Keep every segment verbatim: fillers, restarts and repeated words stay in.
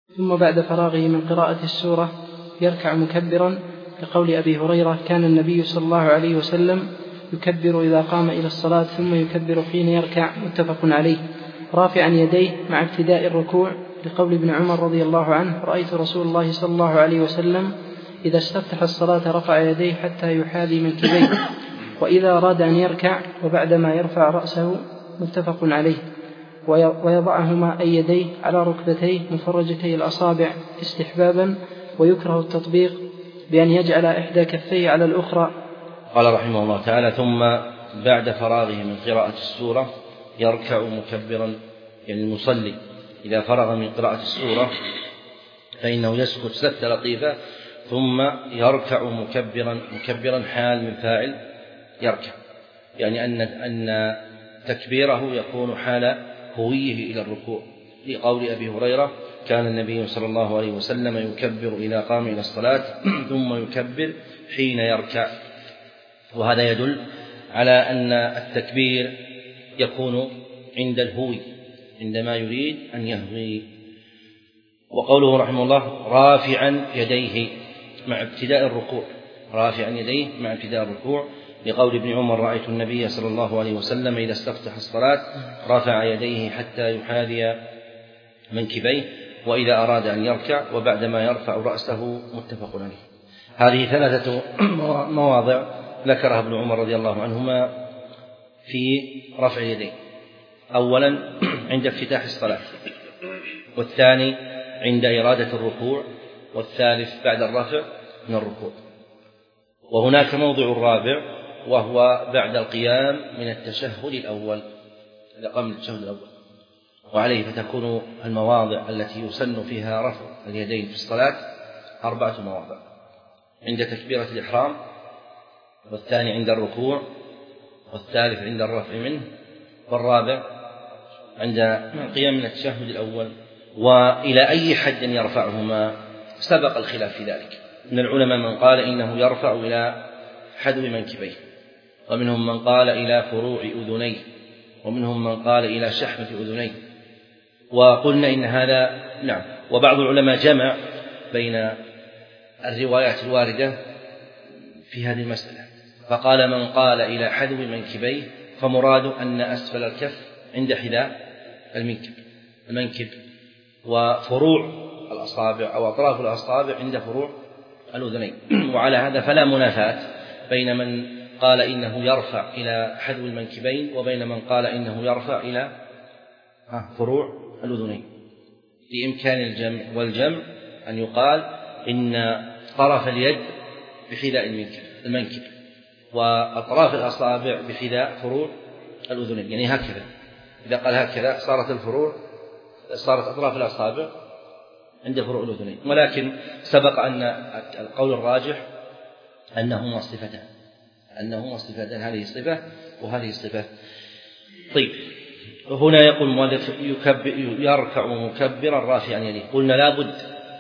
ثم بعد فراغه من قراءة السورة يركع مكبرا، لقول أبي هريرة: كان النبي صلى الله عليه وسلم يكبر إذا قام إلى الصلاة ثم يكبر حين يركع، متفق عليه، رافعا يديه مع ابتداء الركوع، لقول ابن عمر رضي الله عنه: رأيت رسول الله صلى الله عليه وسلم إذا استفتح الصلاة رفع يديه حتى يحاذي منكبيه، وإذا أراد أن يركع وبعدما يرفع رأسه، متفق عليه، ويضعهما أي يديه على ركبتيه مفرجتي الأصابع استحبابا، ويكره التطبيق بأن يجعل إحدى كفيه على الأخرى. قال رحمه الله تعالى: ثم بعد فراغه من قراءة السورة يركع مكبرا، يعني المصلي إذا فرغ من قراءة السورة فإنه يسكت سكتة لطيفة ثم يركع مكبرا مكبرا حال من فاعل يركع، يعني أن أن تكبيره يكون حال هويه إلى الركوع، لقول أبي هريرة: كان النبي صلى الله عليه وسلم يكبر إذا قام إلى الصلاة ثم يكبر حين يركع. وهذا يدل على أن التكبير يكون عند الهوي، عندما يريد أن يهوي. وقوله رحمه الله: رافعا يديه مع ابتداء الركوع، رافعا يديه مع ابتداء الركوع، لقول ابن عمر: رأيت النبي صلى الله عليه وسلم إذا استفتح الصلاة رفع يديه حتى يحاذي منكبيه، وإذا أراد أن يركع وبعدما يرفع رأسه، متفق عليه. هذه ثلاثة مواضع ذكرها ابن عمر رضي الله عنهما في رفع يديه: أولا عند افتتاح الصلاة، والثاني عند إرادة الركوع، والثالث بعد الرفع من الركوع. وهناك موضع الرابع وهو بعد القيام من التشهد الأول، إذا قام من التشهد الأول، وعليه فتكون المواضع التي يسن فيها رفع اليدين في الصلاة أربعة مواضع: عند تكبيرة الإحرام، والثاني عند الركوع، والثالث عند الرفع منه، والرابع عند القيام من التشهد الأول. وإلى أي حد يرفعهما سبق الخلاف في ذلك. من العلماء من قال إنه يرفع إلى حذو منكبيه، ومنهم من قال إلى فروع أذنيه، ومنهم من قال إلى شحمة أذنيه. وقلنا إن هذا نعم. وبعض العلماء جمع بين الروايات الواردة في هذه المسألة، فقال: من قال إلى حذو منكبيه فمراد أن أسفل الكف عند حذاء المنكب المنكب وفروع الأصابع أو أطراف الأصابع عند فروع الأذنين. وعلى هذا فلا منافاة بين من قال إنه يرفع إلى حذو المنكبين وبين من قال إنه يرفع إلى فروع الأذنين، بإمكان الجمع. والجمع أن يقال إن طرف اليد بحذاء المنكب وأطراف الأصابع بحذاء فروع الأذنين، يعني هكذا. إذا قال هكذا صارت الفروع صارت أطراف الأصابع عند فروع الأذنين. ولكن سبق أن القول الراجح أنهما صفتان أنهما صفتان هذه الصفة وهذه الصفة. طيب، هنا يقول المؤلف: يركع مكبرا رافعا يديه. قلنا لا بد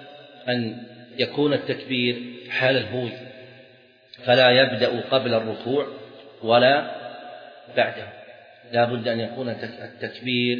أن يكون التكبير حال الهوي، فلا يبدأ قبل الركوع ولا بعده، لا بد أن يكون التكبير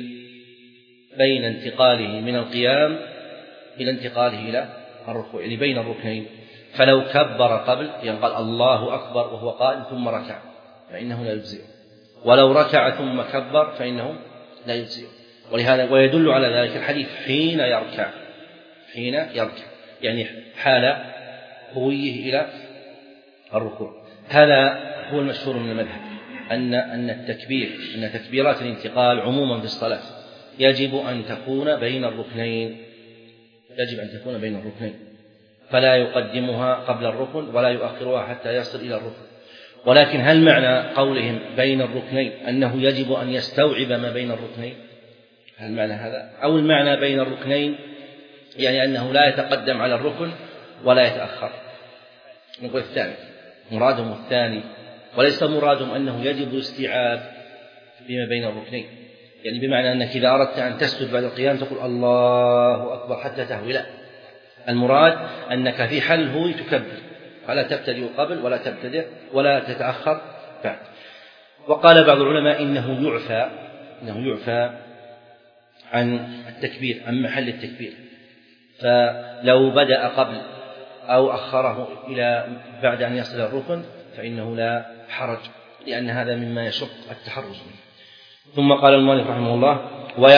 بين انتقاله من القيام إلى انتقاله إلى الركوع، يعني بين الركنين. فلو كبر قبل، يعني قال الله أكبر وهو قائم ثم ركع، فإنه لا يجزئ، ولو ركع ثم كبر فإنه لا يجزئ. ولهذا ويدل على ذلك الحديث: حين يركع حين يركع يعني حال هويه إلى الركوع. هذا هو المشهور من المذهب، أن أن التكبير أن تكبيرات الانتقال عموما في الصلاة يجب أن تكون بين الركنين يجب أن تكون بين الركنين فلا يقدمها قبل الركن ولا يؤخرها حتى يصل إلى الركن. ولكن هل معنى قولهم بين الركنين أنه يجب أن يستوعب ما بين الركنين؟ هل معنى هذا؟ أو المعنى بين الركنين يعني أنه لا يتقدم على الركن ولا يتأخر؟ نقول الثاني، مرادهم الثاني، وليس مرادهم أنه يجب الاستيعاب فيما بين الركنين، يعني بمعنى أنك إذا أردت أن تسجد بعد القيام تقول الله أكبر حتى تهوي، لا، المراد أنك في حال الهوي تكبر، فلا تبتدئ قبل ولا تبتدئ ولا تتأخر بعد. وقال بعض العلماء إنه يعفى إنه يعفى عن التكبير، عن محل التكبير، فلو بدأ قبل أو أخره إلى بعد أن يصل الركن فإنه لا حرج، لأن هذا مما يشق التحرز منه. ثم قال المؤلف رحمه الله: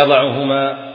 ويضعهما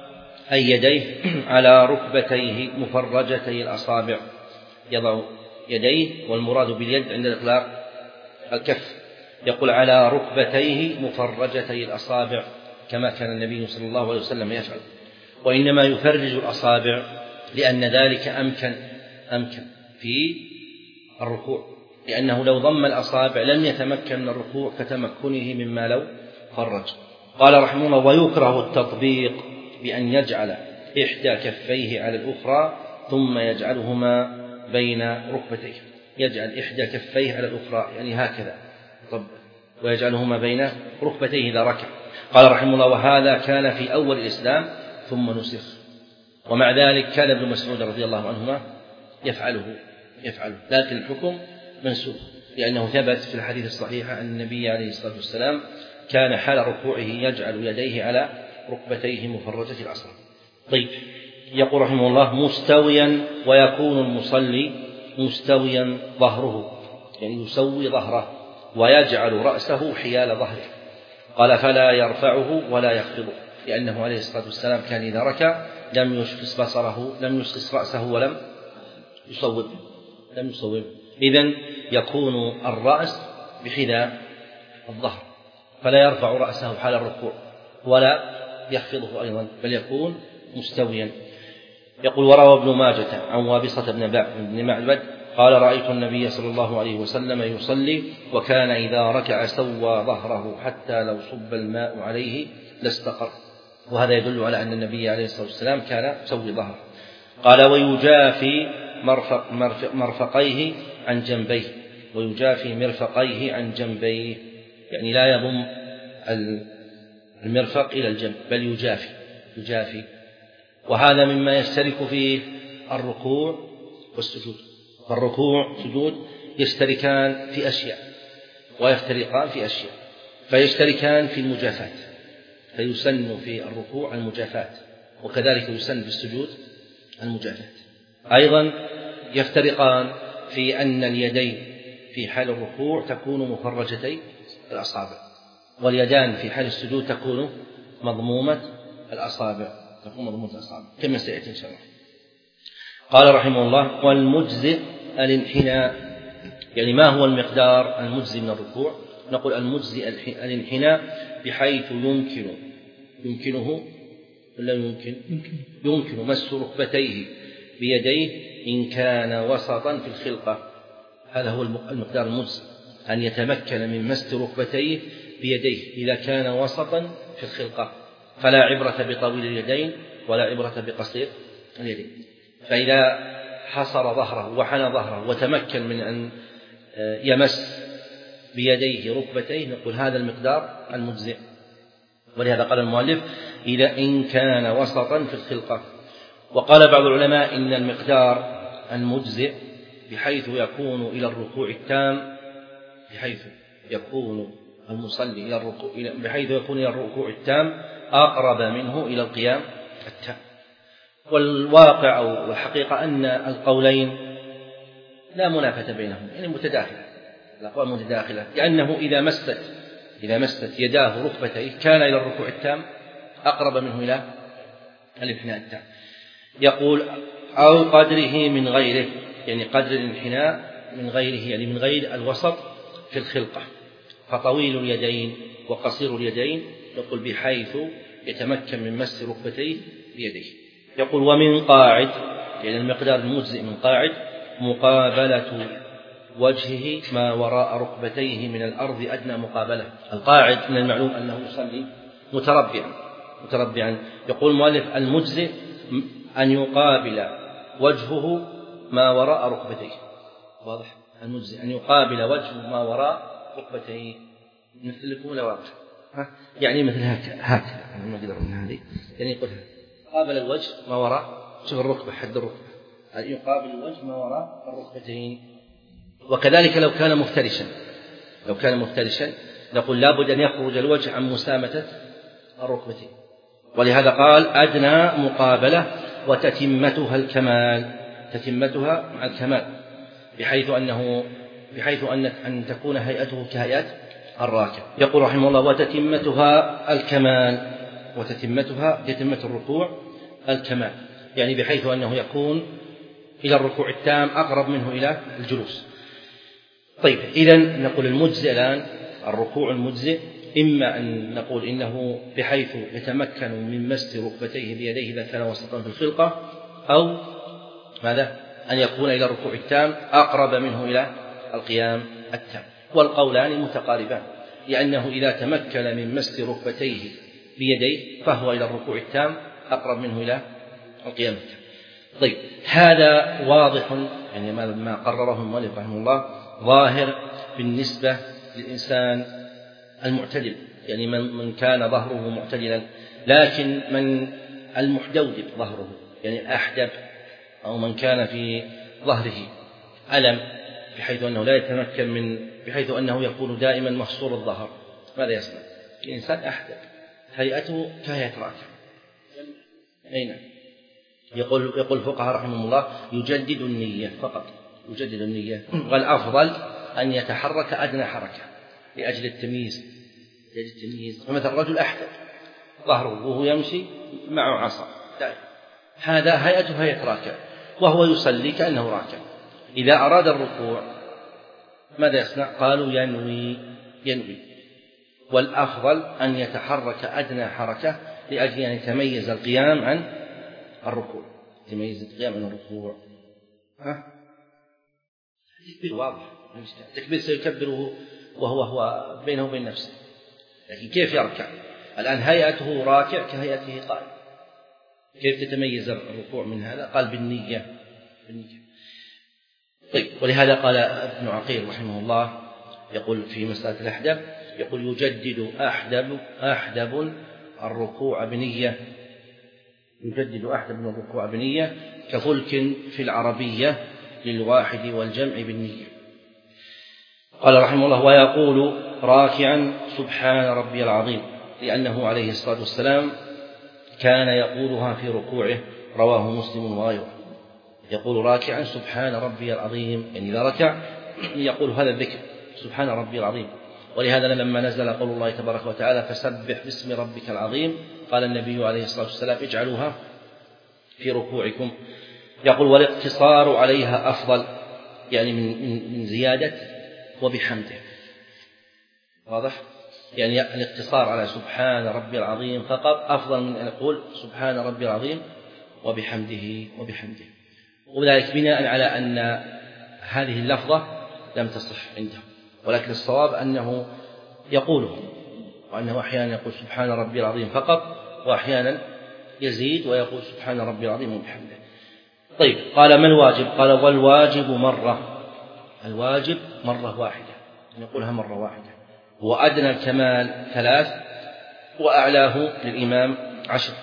أي يديه على ركبتيه مفرجتي الأصابع. يضع يديه، والمراد باليد عند الإطلاق الكف. يقول: على ركبتيه مفرجتي الأصابع، كما كان النبي صلى الله عليه وسلم يفعل. وإنما يفرج الأصابع لأن ذلك أمكن أمكن في الركوع، لأنه لو ضم الأصابع لم يتمكن من الركوع كتمكنه مما لو فرج. قال رحمه الله: ويكره التطبيق بأن يجعل إحدى كفيه على الأخرى ثم يجعلهما بين ركبتيه. يجعل إحدى كفيه على الأخرى يعني هكذا طب ويجعلهما بين ركبتيه إذا ركع. قال رحمه الله: وهذا كان في أول الإسلام ثم نسخ. ومع ذلك كان ابن مسعود رضي الله عنهما يفعله يفعله لكن الحكم منسوخ، لأنه ثبت في الحديث الصحيح أن النبي عليه الصلاة والسلام كان حال ركوعه يجعل يديه على ركبتيه مفرجة الأصابع. طيب، يقول رحمه الله: مستويا، ويكون المصلي مستويا ظهره، يعني يسوي ظهره ويجعل رأسه حيال ظهره. قال: فلا يرفعه ولا يخفضه، لأنه عليه الصلاة والسلام كان إذا ركع لم يشخص بصره، لم يشخص رأسه ولم يصوب لم يصوب إذن يكون الرأس بحذاء الظهر، فلا يرفع رأسه حال الركوع ولا يخفضه أيضا، بل يكون مستويا. يقول: وروى ابن ماجة عن وابصة بن معبد قال: رأيت النبي صلى الله عليه وسلم يصلي وكان إذا ركع سوى ظهره حتى لو صب الماء عليه لاستقر. وهذا يدل على أن النبي عليه الصلاة والسلام كان يسوي ظهره. قال: ويجافي مرفق مرفق مرفقيه عن جنبيه، ويجافي مرفقيه عن جنبيه، يعني لا يضم المرفق إلى الجنب بل يجافي يجافي وهذا مما يشترك فيه الركوع والسجود. فالركوع والسجود يشتركان في أشياء ويفترقان في أشياء، فيشتركان في المجافاة، فيسن في الركوع المجافاة، وكذلك يسن في السجود المجافاة. أيضا يفترقان في أن اليدين في حال الركوع تكون مفرجتي الأصابع، واليدان في حال السجود تكون مضمومة الأصابع تكون مضمومة الأصابع كما سيأتي إن شاء الله. قال رحمه الله: والمجزئ الانحناء، يعني ما هو المقدار المجزي من الركوع؟ نقول: المجزي الانحناء بحيث يمكن يمكنه ولا يمكن يمكن مس ركبتيه بيديه إن كان وسطا في الخلقة. هذا هو المقدار المجزي، أن يتمكن من مس ركبتيه بيديه إذا كان وسطا في الخلقة، فلا عبرة بطويل اليدين ولا عبرة بقصير اليدين. فإذا حصر ظهره وحنى ظهره وتمكن من أن يمس بيديه ركبتيه نقول هذا المقدار المجزئ. ولهذا قال المؤلف: إذا إن كان وسطا في الخلقة. وقال بعض العلماء إن المقدار المجزئ بحيث يكون إلى الركوع التام، بحيث يكون المصلي إلى الركوع بحيث يكون إلى الركوع التام أقرب منه إلى القيام التام. والواقع أو الحقيقة أن القولين لا منافاة بينهم، يعني متداخلة، الأقوال متداخلة، لأنه إذا مست إذا مست يداه ركبتيه كان إلى الركوع التام أقرب منه إلى الانحناء التام. يقول: أو قدره من غيره، يعني قدر الانحناء من غيره، يعني من غير الوسط في الخلقة. فطويل اليدين وقصير اليدين يقول بحيث يتمكن من مس ركبتيه بيديه. يقول: ومن قاعد، يعني المقدار المجزئ من قاعد مقابلة وجهه ما وراء ركبتيه من الأرض أدنى مقابلة. القاعد من المعلوم أنه يصلي متربعا متربعا يقول المؤلف: المجزئ أن يقابل وجهه ما وراء ركبتيه. واضح؟ المجزئ أن يقابل وجهه ما وراء ركبتيه. مثل لكم ولا واضح؟ يعني مثل هكذا هكذا ما أقدر من هذه، يعني يقول قابل الوجه ما وراء، شوف الركبة حد الركبة، يقابل الوجه ما وراء الركبتين. وكذلك لو كان مفترشا لو كان مفترشا نقول لابد أن يخرج الوجه عن مسامة الركبتين. ولهذا قال: أدنى مقابلة وتتمتها الكمال، تتمتها مع الكمال، بحيث أنه بحيث أن أن تكون هيئته كهيئة الراكع. يقول رحمه الله: وتتمتها الكمال، وتتمتها تتمة الركوع الكمال، يعني بحيث أنه يكون إلى الركوع التام أقرب منه إلى الجلوس. طيب، إذن نقول المجزئ الآن، الركوع المجزئ إما أن نقول إنه بحيث يتمكن من مس ركبتيه بيديه إذا كان وسطا في الخلقة، أو ماذا؟ أن يكون إلى الركوع التام أقرب منه إلى القيام التام. والقولان متقاربان، لأنه إذا تمكن من مس ركبتيه بيديه فهو إلى الركوع التام أقرب منه إلى القيام التام. طيب، هذا واضح، يعني ما قرره المؤلف رحمه الله ظاهر بالنسبة للإنسان المعتدل، يعني من من كان ظهره معتدلا، لكن من المحدودب ظهره، يعني أحدب، أو من كان في ظهره ألم بحيث أنه لا يتمكن من بحيث أنه يكون دائما محصور الظهر، ماذا يصنع؟ الإنسان أحدب هيئته كهيئة راكع. أين يقول يقول الفقهاء رحمهم الله: يجدد النية فقط، يجدد النية، والأفضل أن يتحرك أدنى حركة لأجل التمييز، لأجل التمييز. فمثل رجل أحدب ظهره وهو يمشي معه عصا، هذا هيئته هيئة راكع، وهو يصلي كأنه راكع. إذا أراد الركوع ماذا يصنع؟ قالوا: ينوي ينوي والأفضل أن يتحرك أدنى حركة لأجل أن يتميز القيام عن الركوع، يتميز القيام عن الركوع. ها؟ تكبير واضح، التكبير سيكبره وهو هو بينه وبين نفسه، لكن كيف يركع؟ الآن هيئته راكع كهيئته قائم، كيف تتميز الركوع من هذا؟ قال: بالنية، بالنية. طيب، ولهذا قال ابن عقيل رحمه الله يقول في مسألة الأحدب، يقول: يجدد أحدب أحدب الركوع بنية، يجدد أحدب الركوع بنية كفلك في العربية للواحد والجمع بالنية. قال رحمه الله: ويقول راكعا: سبحان ربي العظيم، لأنه عليه الصلاة والسلام كان يقولها في ركوعه، رواه مسلم وغيره. يقول راكعا: سبحان ربي العظيم، يعني إذا ركع يقول هذا الذكر: سبحان ربي العظيم. ولهذا لما نزل قول الله تبارك وتعالى: فسبح باسم ربك العظيم، قال النبي عليه الصلاة والسلام: اجعلوها في ركوعكم. يقول: والاقتصار عليها أفضل، يعني من من زيادة وبحمده. واضح؟ يعني الاقتصار على سبحان ربي العظيم فقط أفضل من أن يقول سبحان ربي العظيم وبحمده وبحمده. وذلك بناء على أن هذه اللفظة لم تصح عنده، ولكن الصواب أنه يقوله، وأنه أحيانا يقول سبحان ربي العظيم فقط، وأحيانا يزيد ويقول سبحان ربي العظيم وبحمده. طيب، قال: ما الواجب؟ قال: والواجب مرة، الواجب مرة واحدة، نقولها مرة واحدة، وأدنى الكمال ثلاث، وأعلاه للإمام عشر،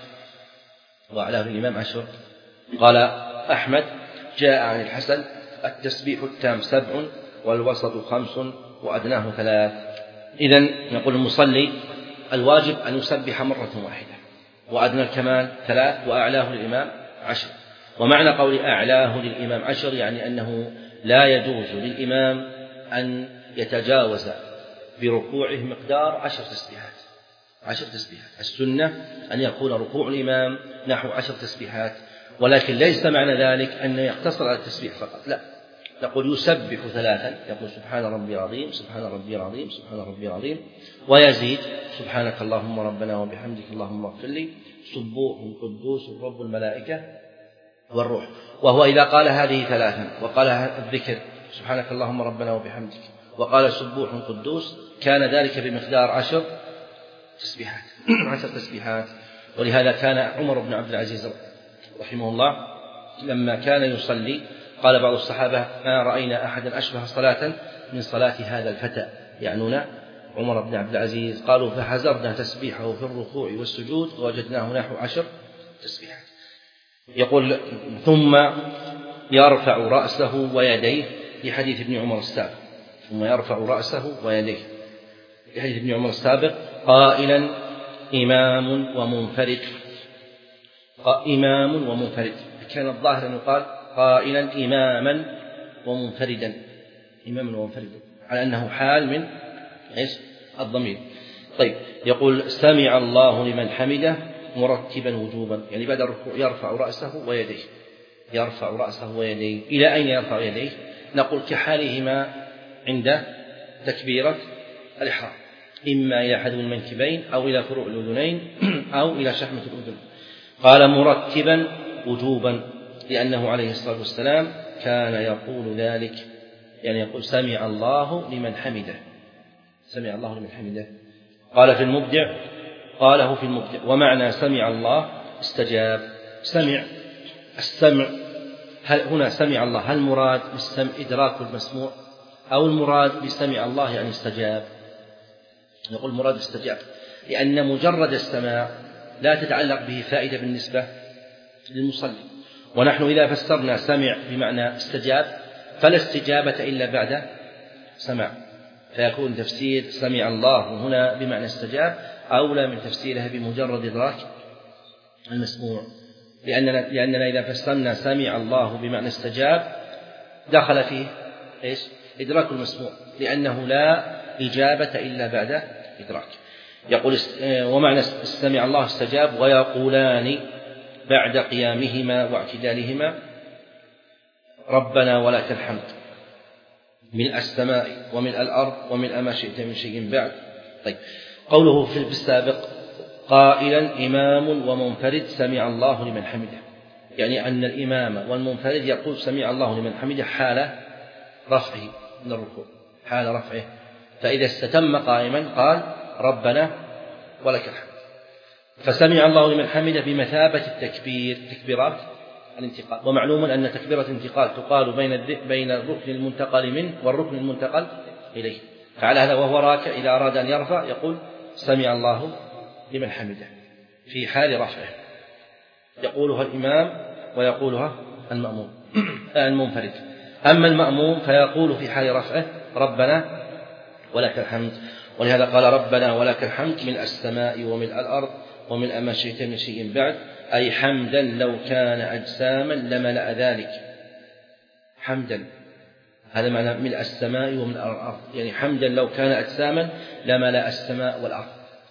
وأعلاه للإمام عشر. قال أحمد: جاء عن الحسن: التسبيح التام سبع، والوسط خمس، وأدناه ثلاث. إذن نقول المصلي الواجب أن يسبح مرة واحدة، وأدنى الكمال ثلاث، وأعلاه للإمام عشر. ومعنى قول أعلاه للإمام عشر يعني أنه لا يجوز للإمام أن يتجاوز بركوعه مقدار عشر تسبيحات، عشر تسبيحات. السنة أن يكون ركوع الإمام نحو عشر تسبيحات، ولكن ليس معنى ذلك أن يقتصر على التسبيح فقط، لا، نقول يسبح ثلاثا، يقول سبحان ربي العظيم، سبحان ربي العظيم، سبحان ربي العظيم، ويزيد سبحانك اللهم ربنا وبحمدك اللهم اغفر لي، سبوح قدوس رب الملائكة والروح. وهو إذا قال هذه ثلاثا وقال الذكر سبحانك اللهم ربنا وبحمدك وقال سبوح قدوس، كان ذلك بمقدار عشر تسبيحات، عشر تسبيحات. ولهذا كان عمر بن عبد العزيز رحمه الله لما كان يصلي قال بعض الصحابة: ما رأينا أحدا أشبه صلاة من صلاة هذا الفتى، يعنون عمر بن عبد العزيز. قالوا: فحزرنا تسبيحه في الركوع والسجود فوجدناه نحو عشر تسبيحات. يقول: ثم يرفع رأسه ويديه، لحديث ابن عمر السابق، ثم يرفع رأسه ويديه لحديث ابن عمر السابق، قائلا: إمام ومنفرد. إمام ومنفرد، كان الظاهر أن يقال قائلا إماما ومنفردا، إماما ومنفردا، على أنه حال من إيش الضمير. طيب، يقول سمع الله لمن حمده مرتبا وجوبا، يعني بعد الركوع يرفع رأسه ويديه، يرفع رأسه ويديه. إلى أين يرفع يديه؟ نقول كحالهما عند تكبيرة الإحرام، إما إلى حذو المنكبين أو إلى فروع الأذنين أو إلى شحمة الأذن. قال مرتبا وجوبا لأنه عليه الصلاة والسلام كان يقول ذلك، يعني يقول سمع الله لمن حمده، سمع الله لمن حمده. قال في المبدع، قاله في المبدع ومعنى سمع الله استجاب. سمع، السمع هل هنا سمع الله هل مراد بالسمع إدراك المسموع أو المراد بسمع الله يعني استجاب؟ نقول مراد استجاب، لأن مجرد السماع لا تتعلق به فائدة بالنسبة للمصلي، ونحن إذا فسرنا سمع بمعنى استجاب فلا استجابة إلا بعد سماع، فيكون تفسير سمع الله هنا بمعنى استجاب أولى من تفسيرها بمجرد إدراك المسموع، لأننا, لأننا إذا فسرنا سمع الله بمعنى استجاب دخل فيه إيش؟ إدراك المسموع، لأنه لا إجابة إلا بعد إدراك. يقول ومعنى سمع الله استجاب ويقولان بعد قيامهما واعتدالهما ربنا ولك الحمد ملء السماء وملء الأرض وملء ما شئت من شيء بعد. طيب، قوله في السابق قائلا إمام ومنفرد سمع الله لمن حمده، يعني أن الإمام والمنفرد يقول سمع الله لمن حمده حال رفعه من الركوع، حال رفعه، فإذا استتم قائما قال ربنا ولك الحمد. فسمع الله لمن حمده بمثابة التكبير، تكبيرات الانتقال، ومعلوم أن تكبيرة الانتقال تقال بين بين الركن المنتقل منه والركن المنتقل إليه، فعلى هذا وهو راكع إذا أراد أن يرفع يقول سمع الله لمن حمده في حال رفعه، يقولها الإمام ويقولها المأموم المنفرد. أما المأموم فيقول في حال رفعه ربنا ولك الحمد، ولهذا قال ربنا ولك الحمد ملء السماء وملء الأرض وملء ما شئت من شيء بعد، أي حمدا لو كان أجساما لملأ ذلك، حمدا هذا معنى ملء السماء وملء الأرض، يعني حمدا لو كان أجساما لملأ السماء والأرض.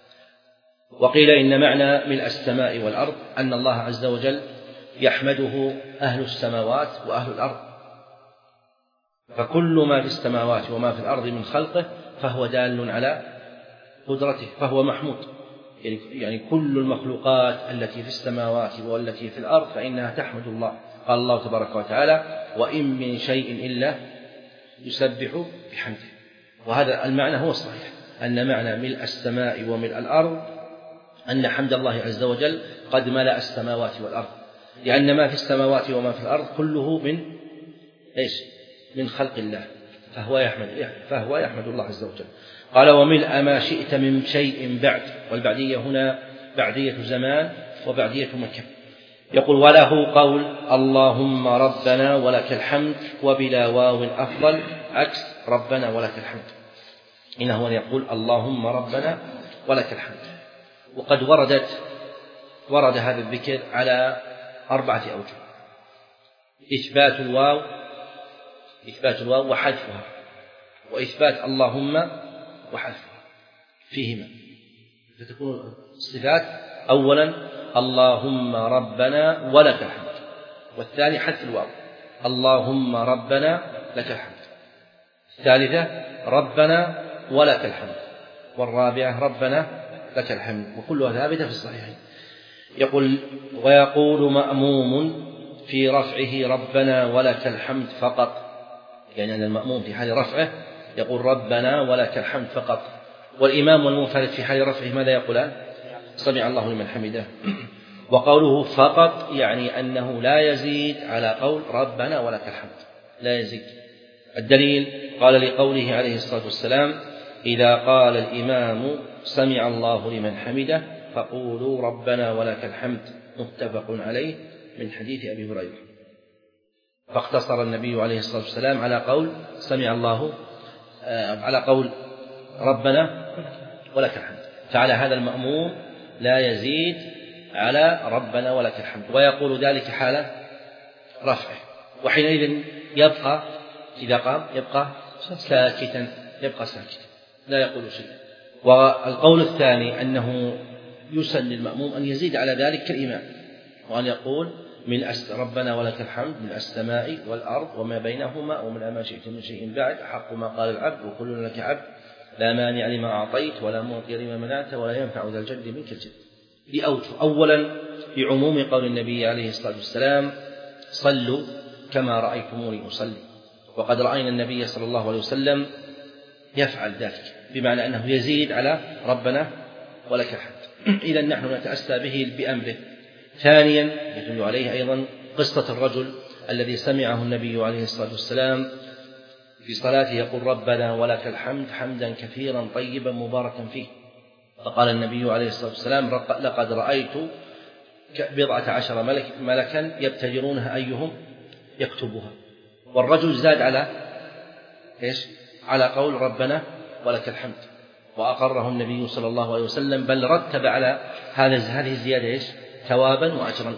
وقيل إن معنى ملء السماء والأرض أن الله عز وجل يحمده أهل السماوات وأهل الأرض، فكل ما في السماوات وما في الأرض من خلقه فهو دال على قدرته، فهو محمود، يعني كل المخلوقات التي في السماوات والتي في الأرض فإنها تحمد الله. قال الله تبارك وتعالى وإن من شيء إلا يسبح بحمده، وهذا المعنى هو الصحيح، أن معنى ملء السماء وملء الأرض أن حمد الله عز وجل قد ملأ السماوات والأرض، لأن ما في السماوات وما في الأرض كله من إيش؟ من خلق الله، فهو يحمد فهو يحمد الله عز وجل. قال وملء ما شئت من شيء بعد، والبعدية هنا بعدية زمان وبعدية مكان. يقول وله قول اللهم ربنا ولك الحمد وبلا واو أفضل عكس ربنا ولك الحمد، إنه يقول اللهم ربنا ولك الحمد. وقد وردت ورد هذا الذكر على أربعة أوجه: إثبات الواو إثبات الواو وحذفها، وإثبات اللهم وحذفها فيهما، فتكون الصفات أولا اللهم ربنا ولك الحمد، والثاني حذف الواو اللهم ربنا لك الحمد، الثالثة ربنا ولك الحمد، والرابعة ربنا لك الحمد، وكلها ثابتة في الصحيحين. يقول ويقول مأموم في رفعه ربنا ولك الحمد فقط، يعني أن المأموم في حال رفعه يقول ربنا ولك الحمد فقط، والإمام والمنفرد في حال رفعه ماذا يقولان؟ سمع الله لمن حمده. وقوله فقط يعني أنه لا يزيد على قول ربنا ولك الحمد، لا يزيد. الدليل قال لقوله عليه الصلاة والسلام إذا قال الإمام سمع الله لمن حمده فقولوا ربنا ولك الحمد، متفق عليه من حديث أبي هريرة. فاقتصر النبي عليه الصلاة والسلام على قول سمع الله آه على قول ربنا ولك الحمد، فعلى هذا المأموم لا يزيد على ربنا ولك الحمد، ويقول ذلك حال رفعه، وحينئذ يبقى إذا قام يبقى ساكتا يبقى ساكتا لا يقول شيئا. والقول الثاني أنه يسن للمأموم أن يزيد على ذلك كالإمام، وأن يقول من أس ربنا ولك الحمد من السماء والأرض وما بينهما ومن ما شئت من شيء بعد حق ما قال العبد وكلنا لك عبد لا مانع لما أعطيت ولا معطي لما منعت ولا ينفع ذا الجد منك الجد. لأوجه: أولا بعموم قول النبي عليه الصلاة والسلام صلوا كما رأيتموني أصلي، وقد رأينا النبي صلى الله عليه وسلم يفعل ذلك، بمعنى أنه يزيد على ربنا ولك الحمد، إذا نحن نتأسى به بأمره. ثانيا يدل عليه أيضا قصة الرجل الذي سمعه النبي عليه الصلاة والسلام في صلاته يقول ربنا ولك الحمد حمدا كثيرا طيبا مباركا فيه، فقال النبي عليه الصلاة والسلام لقد رأيت بضعة عشر ملك ملكا يبتدرونها أيهم يكتبها. والرجل زاد على إيش؟ على قول ربنا ولك الحمد، وأقره النبي صلى الله عليه وسلم، بل رتب على هذه الزيادة إيش؟ ثوابا وأجرا.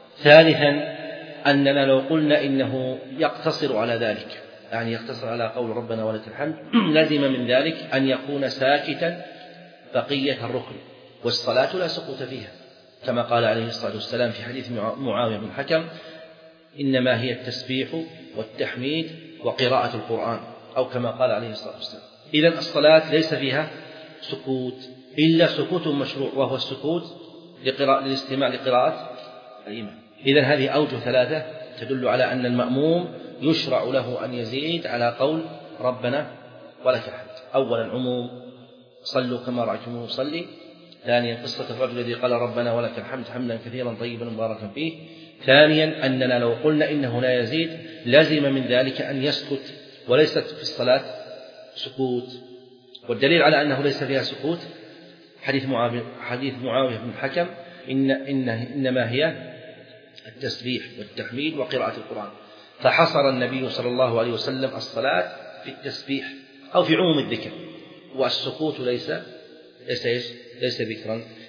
ثالثا أننا لو قلنا إنه يقتصر على ذلك، يعني يقتصر على قول ربنا ولك الحمد، لازم من ذلك أن يكون ساكتا بقية الركن، والصلاة لا سقوط فيها، كما قال عليه الصلاة والسلام في حديث معاوية بن الحكم إنما هي التسبيح والتحميد وقراءة القرآن، أو كما قال عليه الصلاة والسلام. إذن الصلاة ليس فيها سكوت إلا سكوت مشروع، وهو السكوت للاستماع لقراءة الإمام. إذن هذه أوجه ثلاثة تدل على أن المأموم يشرع له أن يزيد على قول ربنا ولك الحمد. أولا عموم صلوا كما رأيتموه صلي. ثانيا قصة الرجل الذي قال ربنا ولك الحمد حمدا كثيرا طيبا مباركا فيه. ثانيا أننا لو قلنا إنه لا يزيد لازم من ذلك أن يسكت، وليست في الصلاة سكوت. والدليل على أنه ليس فيها سكوت حديث معاوية, حديث معاوية بن الحكم إن إن إنما هي التسبيح والتحميد وقراءة القرآن، فحصر النبي صلى الله عليه وسلم الصلاة في التسبيح أو في عموم الذكر، والسكوت ليس ليس ليس ذكرا.